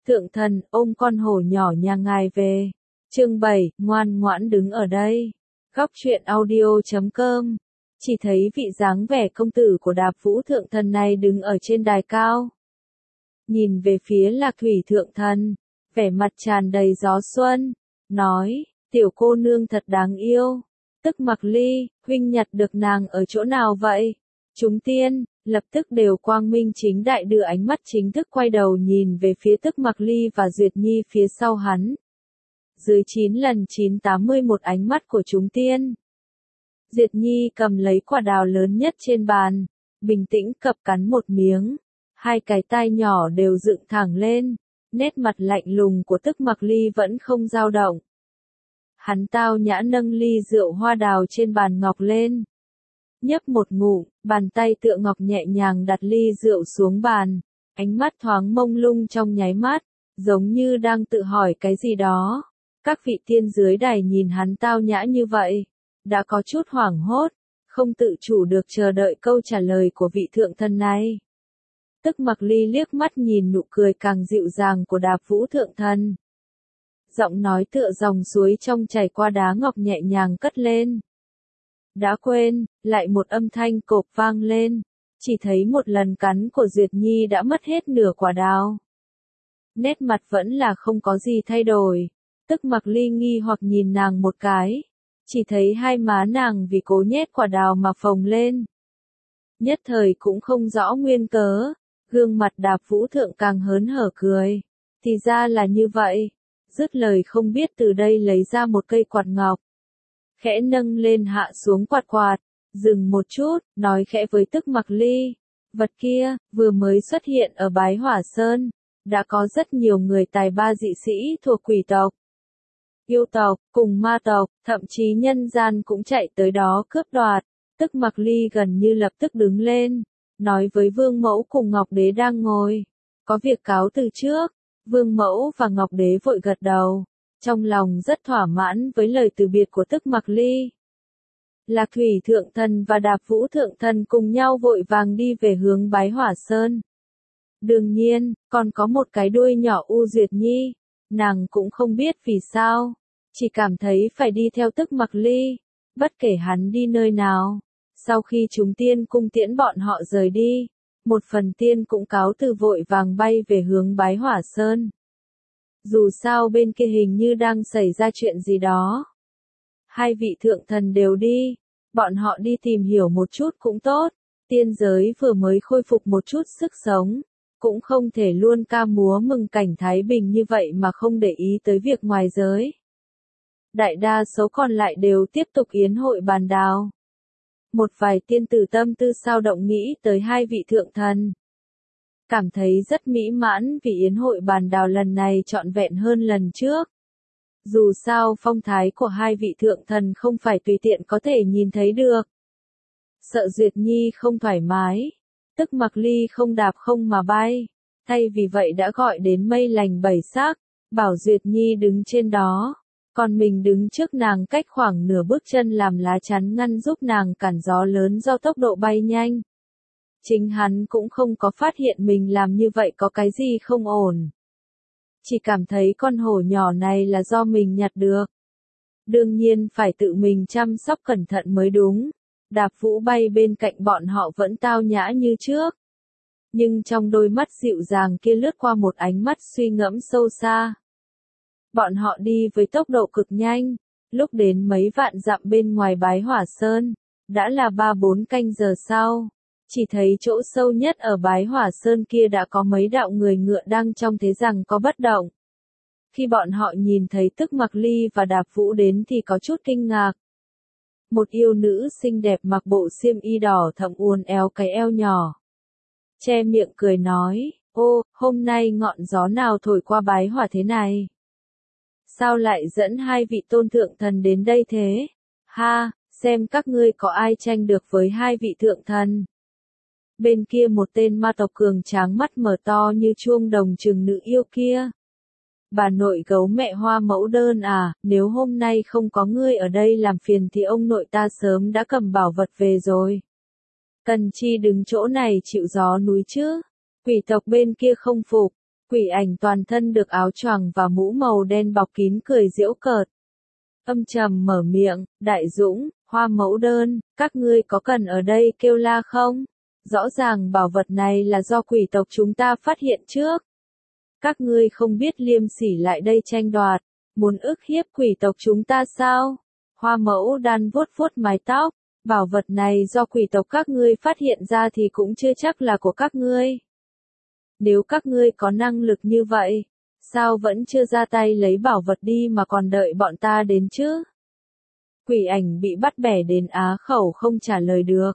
Thượng thần, ôm con hổ nhỏ nhà ngài về. Chương 7, ngoan ngoãn đứng ở đây. Góc truyện audio.com. Chỉ thấy vị dáng vẻ công tử của Đạp Vũ Thượng thần này đứng ở trên đài cao. Nhìn về phía Lạc Thủy Thượng thần, vẻ mặt tràn đầy gió xuân, nói, tiểu cô nương thật đáng yêu. Tức Mặc Ly, huynh nhặt được nàng ở chỗ nào vậy? Chúng tiên, lập tức đều quang minh chính đại đưa ánh mắt chính thức quay đầu nhìn về phía Tức Mặc Ly và Duyệt Nhi phía sau hắn. Dưới 9 lần 981 ánh mắt của chúng tiên. Duyệt Nhi cầm lấy quả đào lớn nhất trên bàn, bình tĩnh cập cắn một miếng. Hai cái tai nhỏ đều dựng thẳng lên, nét mặt lạnh lùng của Tức Mặc Ly vẫn không dao động. Hắn tao nhã nâng ly rượu hoa đào trên bàn ngọc lên. Nhấp một ngụm, bàn tay tựa ngọc nhẹ nhàng đặt ly rượu xuống bàn, ánh mắt thoáng mông lung trong nháy mắt, giống như đang tự hỏi cái gì đó. Các vị tiên dưới đài nhìn hắn tao nhã như vậy, đã có chút hoảng hốt, không tự chủ được chờ đợi câu trả lời của vị thượng thần này. Tức Mặc Ly liếc mắt nhìn nụ cười càng dịu dàng của Đạp Vũ Thượng thần. Giọng nói tựa dòng suối trong chảy qua đá ngọc nhẹ nhàng cất lên. Đã quên, lại một âm thanh cộp vang lên, chỉ thấy một lần cắn của Duyệt Nhi đã mất hết nửa quả đào. Nét mặt vẫn là không có gì thay đổi, Tức Mặc Ly nghi hoặc nhìn nàng một cái, chỉ thấy hai má nàng vì cố nhét quả đào mà phồng lên. Nhất thời cũng không rõ nguyên cớ, gương mặt Đạp Vũ Thượng càng hớn hở cười, thì ra là như vậy. Dứt lời không biết từ đây lấy ra một cây quạt ngọc. Khẽ nâng lên hạ xuống quạt quạt, dừng một chút, nói khẽ với Tức Mặc Ly. Vật kia, vừa mới xuất hiện ở Bái Hỏa Sơn, đã có rất nhiều người tài ba dị sĩ thuộc quỷ tộc, yêu tộc, cùng ma tộc, thậm chí nhân gian cũng chạy tới đó cướp đoạt. Tức Mặc Ly gần như lập tức đứng lên, nói với Vương Mẫu cùng Ngọc Đế đang ngồi. Có việc cáo từ trước. Vương Mẫu và Ngọc Đế vội gật đầu, trong lòng rất thỏa mãn với lời từ biệt của Tức Mặc Ly. Lạc Thủy Thượng thần và Đạp Vũ Thượng thần cùng nhau vội vàng đi về hướng Bái Hỏa Sơn. Đương nhiên, còn có một cái đuôi nhỏ U Duyệt Nhi, nàng cũng không biết vì sao, chỉ cảm thấy phải đi theo Tức Mặc Ly, bất kể hắn đi nơi nào. Sau khi chúng tiên cung tiễn bọn họ rời đi, một phần tiên cũng cáo từ vội vàng bay về hướng Bái Hỏa Sơn. Dù sao bên kia hình như đang xảy ra chuyện gì đó. Hai vị thượng thần đều đi, bọn họ đi tìm hiểu một chút cũng tốt, tiên giới vừa mới khôi phục một chút sức sống, cũng không thể luôn ca múa mừng cảnh thái bình như vậy mà không để ý tới việc ngoài giới. Đại đa số còn lại đều tiếp tục yến hội bàn đào. Một vài tiên tử tâm tư sao động nghĩ tới hai vị thượng thần. Cảm thấy rất mỹ mãn vì yến hội bàn đào lần này trọn vẹn hơn lần trước. Dù sao phong thái của hai vị thượng thần không phải tùy tiện có thể nhìn thấy được. Sợ Duyệt Nhi không thoải mái, Tức Mặc Ly không đạp không mà bay, thay vì vậy đã gọi đến Mây Lành Bảy Sắc, bảo Duyệt Nhi đứng trên đó. Còn mình đứng trước nàng cách khoảng nửa bước chân làm lá chắn ngăn giúp nàng cản gió lớn do tốc độ bay nhanh. Chính hắn cũng không có phát hiện mình làm như vậy có cái gì không ổn. Chỉ cảm thấy con hổ nhỏ này là do mình nhặt được. Đương nhiên phải tự mình chăm sóc cẩn thận mới đúng. Đạp Vũ bay bên cạnh bọn họ vẫn tao nhã như trước. Nhưng trong đôi mắt dịu dàng kia lướt qua một ánh mắt suy ngẫm sâu xa. Bọn họ đi với tốc độ cực nhanh, lúc đến mấy vạn dặm bên ngoài Bái Hỏa Sơn, đã là 3-4 canh giờ sau, chỉ thấy chỗ sâu nhất ở Bái Hỏa Sơn kia đã có mấy đạo người ngựa đang trong thế rằng có bất động. Khi bọn họ nhìn thấy Tức Mặc Ly và Đạp Vũ đến thì có chút kinh ngạc. Một yêu nữ xinh đẹp mặc bộ xiêm y đỏ thẫm uốn éo cái eo nhỏ. Che miệng cười nói, ô, hôm nay ngọn gió nào thổi qua Bái Hỏa thế này? Sao lại dẫn hai vị tôn thượng thần đến đây thế? Ha, xem các ngươi có ai tranh được với hai vị thượng thần. Bên kia một tên ma tộc cường tráng mắt mở to như chuông đồng trừng nữ yêu kia. Bà nội gấu mẹ Hoa Mẫu Đơn à, nếu hôm nay không có ngươi ở đây làm phiền thì ông nội ta sớm đã cầm bảo vật về rồi. Cần chi đứng chỗ này chịu gió núi chứ? Quỷ tộc bên kia không phục, Quỷ ảnh toàn thân được áo choàng và mũ màu đen bọc kín cười giễu cợt. Âm trầm mở miệng, Đại Dũng, Hoa Mẫu Đơn, các ngươi có cần ở đây kêu la không? Rõ ràng bảo vật này là do quỷ tộc chúng ta phát hiện trước. Các ngươi không biết liêm sỉ lại đây tranh đoạt, muốn ức hiếp quỷ tộc chúng ta sao? Hoa Mẫu Đan vuốt vuốt mái tóc, bảo vật này do quỷ tộc các ngươi phát hiện ra thì cũng chưa chắc là của các ngươi. Nếu các ngươi có năng lực như vậy, sao vẫn chưa ra tay lấy bảo vật đi mà còn đợi bọn ta đến chứ? Quỷ ảnh bị bắt bẻ đến á khẩu không trả lời được.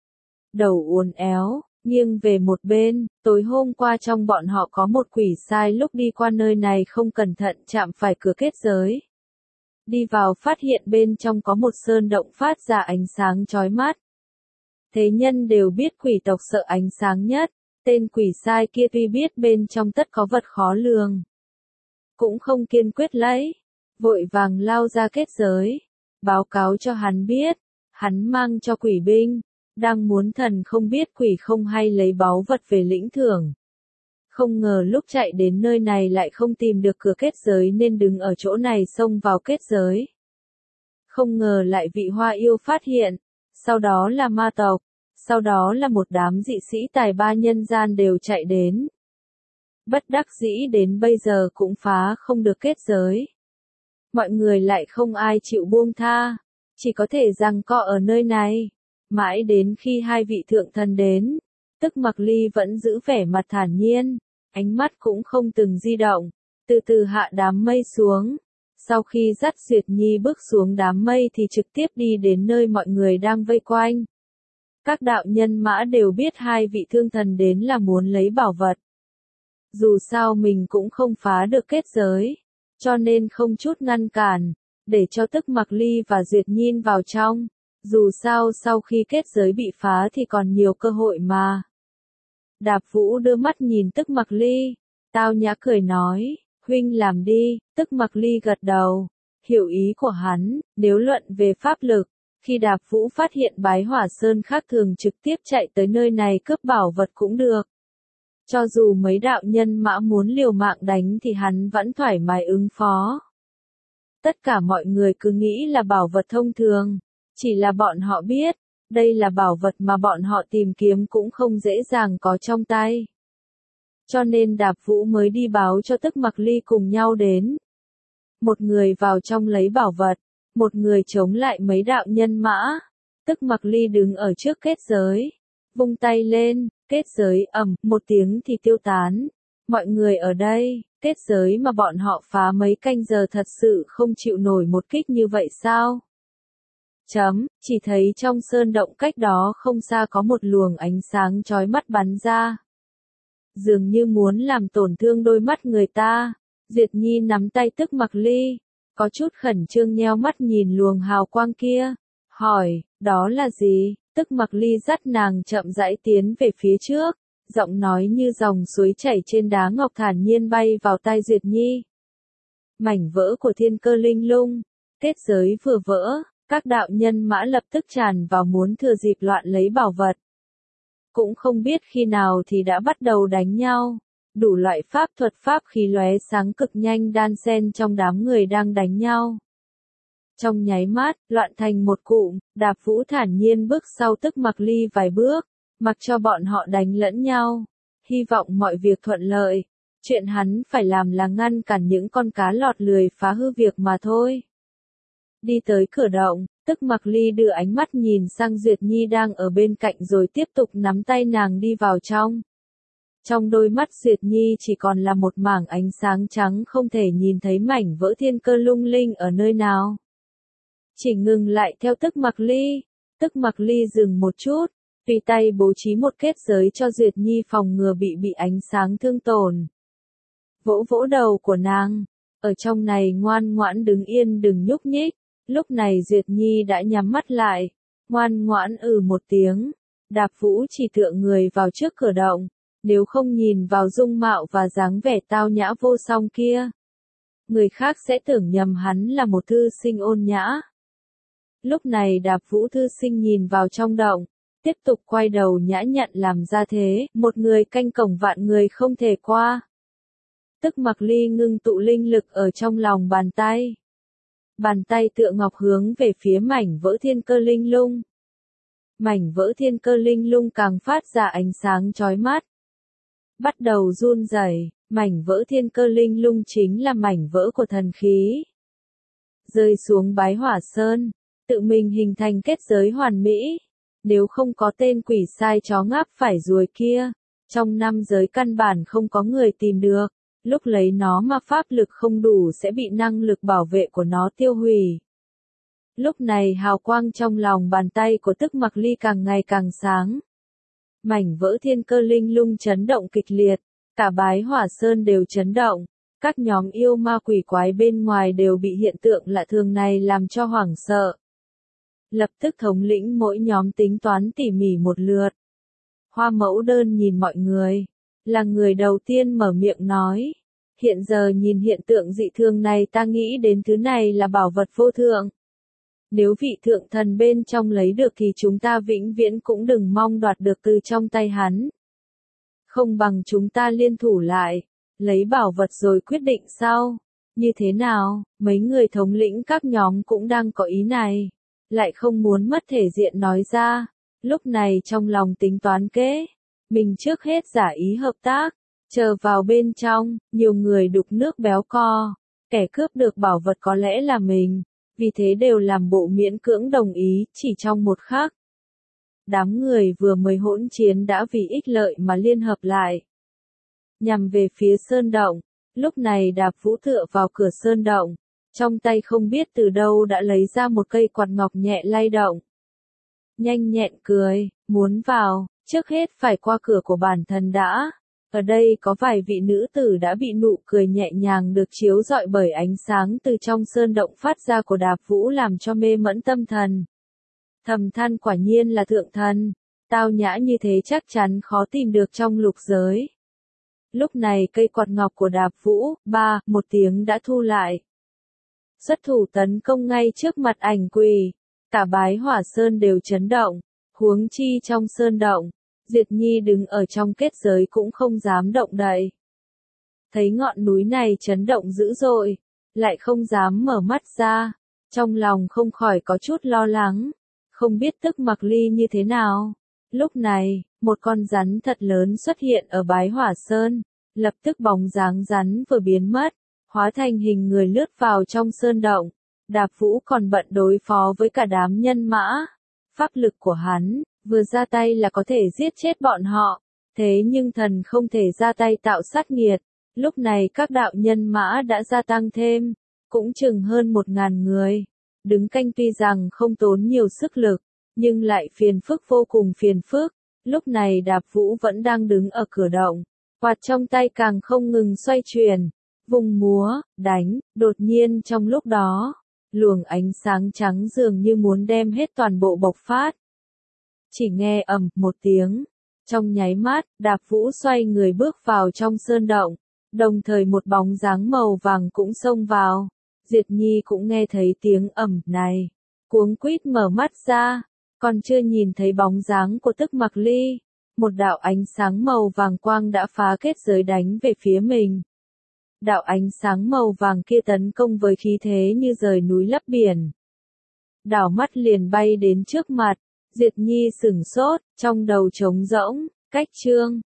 Đầu uốn éo, nghiêng về một bên, tối hôm qua trong bọn họ có một quỷ sai lúc đi qua nơi này không cẩn thận chạm phải cửa kết giới. Đi vào phát hiện bên trong có một sơn động phát ra ánh sáng chói mắt. Thế nhân đều biết quỷ tộc sợ ánh sáng nhất, tên quỷ sai kia tuy biết bên trong tất có vật khó lường. Cũng không kiên quyết lấy, vội vàng lao ra kết giới, báo cáo cho hắn biết, hắn mang cho quỷ binh, đang muốn thần không biết quỷ không hay lấy báu vật về lĩnh thưởng. Không ngờ lúc chạy đến nơi này lại không tìm được cửa kết giới nên đứng ở chỗ này xông vào kết giới. Không ngờ lại vị hoa yêu phát hiện, sau đó là ma tộc, sau đó là một đám dị sĩ tài ba nhân gian đều chạy đến. Bất đắc dĩ đến bây giờ cũng phá không được kết giới. Mọi người lại không ai chịu buông tha, chỉ có thể giằng co ở nơi này. Mãi đến khi hai vị thượng thần đến, tức Mặc Ly vẫn giữ vẻ mặt thản nhiên, ánh mắt cũng không từng di động, từ từ hạ đám mây xuống. Sau khi dắt Duyệt Nhi bước xuống đám mây thì trực tiếp đi đến nơi mọi người đang vây quanh. Các đạo nhân mã đều biết hai vị thương thần đến là muốn lấy bảo vật. Dù sao mình cũng không phá được kết giới, cho nên không chút ngăn cản, để cho tức Mặc Ly và Duyệt Nhi vào trong. Dù sao sau khi kết giới bị phá thì còn nhiều cơ hội mà. Đạp Vũ đưa mắt nhìn tức Mặc Ly, tao nhã cười nói, huynh làm đi, tức Mặc Ly gật đầu, hiểu ý của hắn, nếu luận về pháp lực, khi Đạp Vũ phát hiện Bái Hỏa Sơn khác thường trực tiếp chạy tới nơi này cướp bảo vật cũng được. Cho dù mấy đạo nhân mã muốn liều mạng đánh thì hắn vẫn thoải mái ứng phó. Tất cả mọi người cứ nghĩ là bảo vật thông thường. Chỉ là bọn họ biết, đây là bảo vật mà bọn họ tìm kiếm cũng không dễ dàng có trong tay. Cho nên Đạp Vũ mới đi báo cho tức Mặc Ly cùng nhau đến. Một người vào trong lấy bảo vật, một người chống lại mấy đạo nhân mã. Tức Mặc Ly đứng ở trước kết giới, vung tay lên, kết giới ầm một tiếng thì tiêu tán. Mọi người ở đây, kết giới mà bọn họ phá mấy canh giờ thật sự không chịu nổi một kích như vậy sao? Chỉ thấy trong sơn động cách đó không xa có một luồng ánh sáng chói mắt bắn ra. Dường như muốn làm tổn thương đôi mắt người ta. Duyệt Nhi nắm tay tức Mặc Ly, có chút khẩn trương nheo mắt nhìn luồng hào quang kia, hỏi, đó là gì? Tức Mặc Ly dắt nàng chậm rãi tiến về phía trước, giọng nói như dòng suối chảy trên đá ngọc thản nhiên bay vào tai Duyệt Nhi. Mảnh vỡ của thiên cơ linh lung, kết giới vừa vỡ. Các đạo nhân mã lập tức tràn vào muốn thừa dịp loạn lấy bảo vật. Cũng không biết khi nào thì đã bắt đầu đánh nhau. Đủ loại pháp thuật pháp khí lóe sáng cực nhanh đan xen trong đám người đang đánh nhau. Trong nháy mắt, loạn thành một cụm, Đạp Vũ thản nhiên bước sau tức Mặc Ly vài bước, mặc cho bọn họ đánh lẫn nhau. Hy vọng mọi việc thuận lợi. Chuyện hắn phải làm là ngăn cản những con cá lọt lười phá hư việc mà thôi. Đi tới cửa động, tức Mặc Ly đưa ánh mắt nhìn sang Duyệt Nhi đang ở bên cạnh rồi tiếp tục nắm tay nàng đi vào trong. Trong đôi mắt Duyệt Nhi chỉ còn là một mảng ánh sáng trắng không thể nhìn thấy mảnh vỡ thiên cơ lung linh ở nơi nào. Chỉ ngừng lại theo tức Mặc Ly. Tức Mặc Ly dừng một chút, tùy tay bố trí một kết giới cho Duyệt Nhi phòng ngừa bị ánh sáng thương tổn. Vỗ vỗ đầu của nàng, ở trong này ngoan ngoãn đứng yên đừng nhúc nhích. Lúc này Duyệt Nhi đã nhắm mắt lại, ngoan ngoãn một tiếng. Đạp Vũ chỉ tựa người vào trước cửa động, nếu không nhìn vào dung mạo và dáng vẻ tao nhã vô song kia, người khác sẽ tưởng nhầm hắn là một thư sinh ôn nhã. Lúc này Đạp Vũ thư sinh nhìn vào trong động, tiếp tục quay đầu nhã nhặn làm ra thế, một người canh cổng vạn người không thể qua. Tức Mặc Ly ngưng tụ linh lực ở trong lòng bàn tay. Bàn tay tựa ngọc hướng về phía mảnh vỡ thiên cơ linh lung. Mảnh vỡ thiên cơ linh lung càng phát ra ánh sáng chói mắt. Bắt đầu run rẩy, mảnh vỡ thiên cơ linh lung chính là mảnh vỡ của thần khí. Rơi xuống Bái Hỏa Sơn, tự mình hình thành kết giới hoàn mỹ. Nếu không có tên quỷ sai chó ngáp phải ruồi kia, trong 5 giới căn bản không có người tìm được. Lúc lấy nó mà pháp lực không đủ sẽ bị năng lực bảo vệ của nó tiêu hủy. Lúc này hào quang trong lòng bàn tay của Tức Mặc Ly càng ngày càng sáng. Mảnh vỡ thiên cơ linh lung chấn động kịch liệt, cả Bái Hỏa Sơn đều chấn động. Các nhóm yêu ma quỷ quái bên ngoài đều bị hiện tượng lạ thường này làm cho hoảng sợ. Lập tức thống lĩnh mỗi nhóm tính toán tỉ mỉ một lượt. Hoa Mẫu Đơn nhìn mọi người, là người đầu tiên mở miệng nói. Hiện giờ nhìn hiện tượng dị thường này ta nghĩ đến thứ này là bảo vật vô thượng. Nếu vị thượng thần bên trong lấy được thì chúng ta vĩnh viễn cũng đừng mong đoạt được từ trong tay hắn. Không bằng chúng ta liên thủ lại, lấy bảo vật rồi quyết định sau. Như thế nào, mấy người thống lĩnh các nhóm cũng đang có ý này. Lại không muốn mất thể diện nói ra. Lúc này trong lòng tính toán kế. Mình trước hết giả ý hợp tác. Chờ vào bên trong, nhiều người đục nước béo co. Kẻ cướp được bảo vật có lẽ là mình. Vì thế đều làm bộ miễn cưỡng đồng ý, chỉ trong một khắc. Đám người vừa mới hỗn chiến đã vì ích lợi mà liên hợp lại. Nhằm về phía sơn động, lúc này Đạp Vũ tựa vào cửa sơn động. Trong tay không biết từ đâu đã lấy ra một cây quạt ngọc nhẹ lay động. Nhanh nhẹn cười, muốn vào, trước hết phải qua cửa của bản thân đã. Ở đây có vài vị nữ tử đã bị nụ cười nhẹ nhàng được chiếu rọi bởi ánh sáng từ trong sơn động phát ra của Đạp Vũ làm cho mê mẫn tâm thần. Thầm than quả nhiên là thượng thần, tao nhã như thế chắc chắn khó tìm được trong lục giới. Lúc này cây quạt ngọc của Đạp Vũ, một tiếng đã thu lại. Xuất thủ tấn công ngay trước mặt ảnh quỷ, cả Bái Hỏa Sơn đều chấn động, huống chi trong sơn động. Diệt Nhi đứng ở trong kết giới cũng không dám động đậy. Thấy ngọn núi này chấn động dữ dội, lại không dám mở mắt ra, trong lòng không khỏi có chút lo lắng, không biết Tức Mặc Ly như thế nào. Lúc này, một con rắn thật lớn xuất hiện ở Bái Hỏa Sơn, lập tức bóng dáng rắn vừa biến mất, hóa thành hình người lướt vào trong sơn động. Đạp Vũ còn bận đối phó với cả đám nhân mã, pháp lực của hắn vừa ra tay là có thể giết chết bọn họ, thế nhưng thần không thể ra tay tạo sát nghiệt. Lúc này các đạo nhân mã đã gia tăng thêm, cũng chừng hơn 1000 người. Đứng canh tuy rằng không tốn nhiều sức lực, nhưng lại phiền phức vô cùng phiền phức. Lúc này Đạp Vũ vẫn đang đứng ở cửa động, quạt trong tay càng không ngừng xoay chuyển, vùng múa, đánh, đột nhiên trong lúc đó, luồng ánh sáng trắng dường như muốn đem hết toàn bộ bộc phát. Chỉ nghe ầm một tiếng, trong nháy mắt, Đạp Vũ xoay người bước vào trong sơn động, đồng thời một bóng dáng màu vàng cũng xông vào. Diệt Nhi cũng nghe thấy tiếng ầm này, cuống quýt mở mắt ra, còn chưa nhìn thấy bóng dáng của Tức Mặc Ly, một đạo ánh sáng màu vàng quang đã phá kết giới đánh về phía mình. Đạo ánh sáng màu vàng kia tấn công với khí thế như rời núi lấp biển. Đảo mắt liền bay đến trước mặt. Diệt Nhi sửng sốt, trong đầu trống rỗng, cách chương.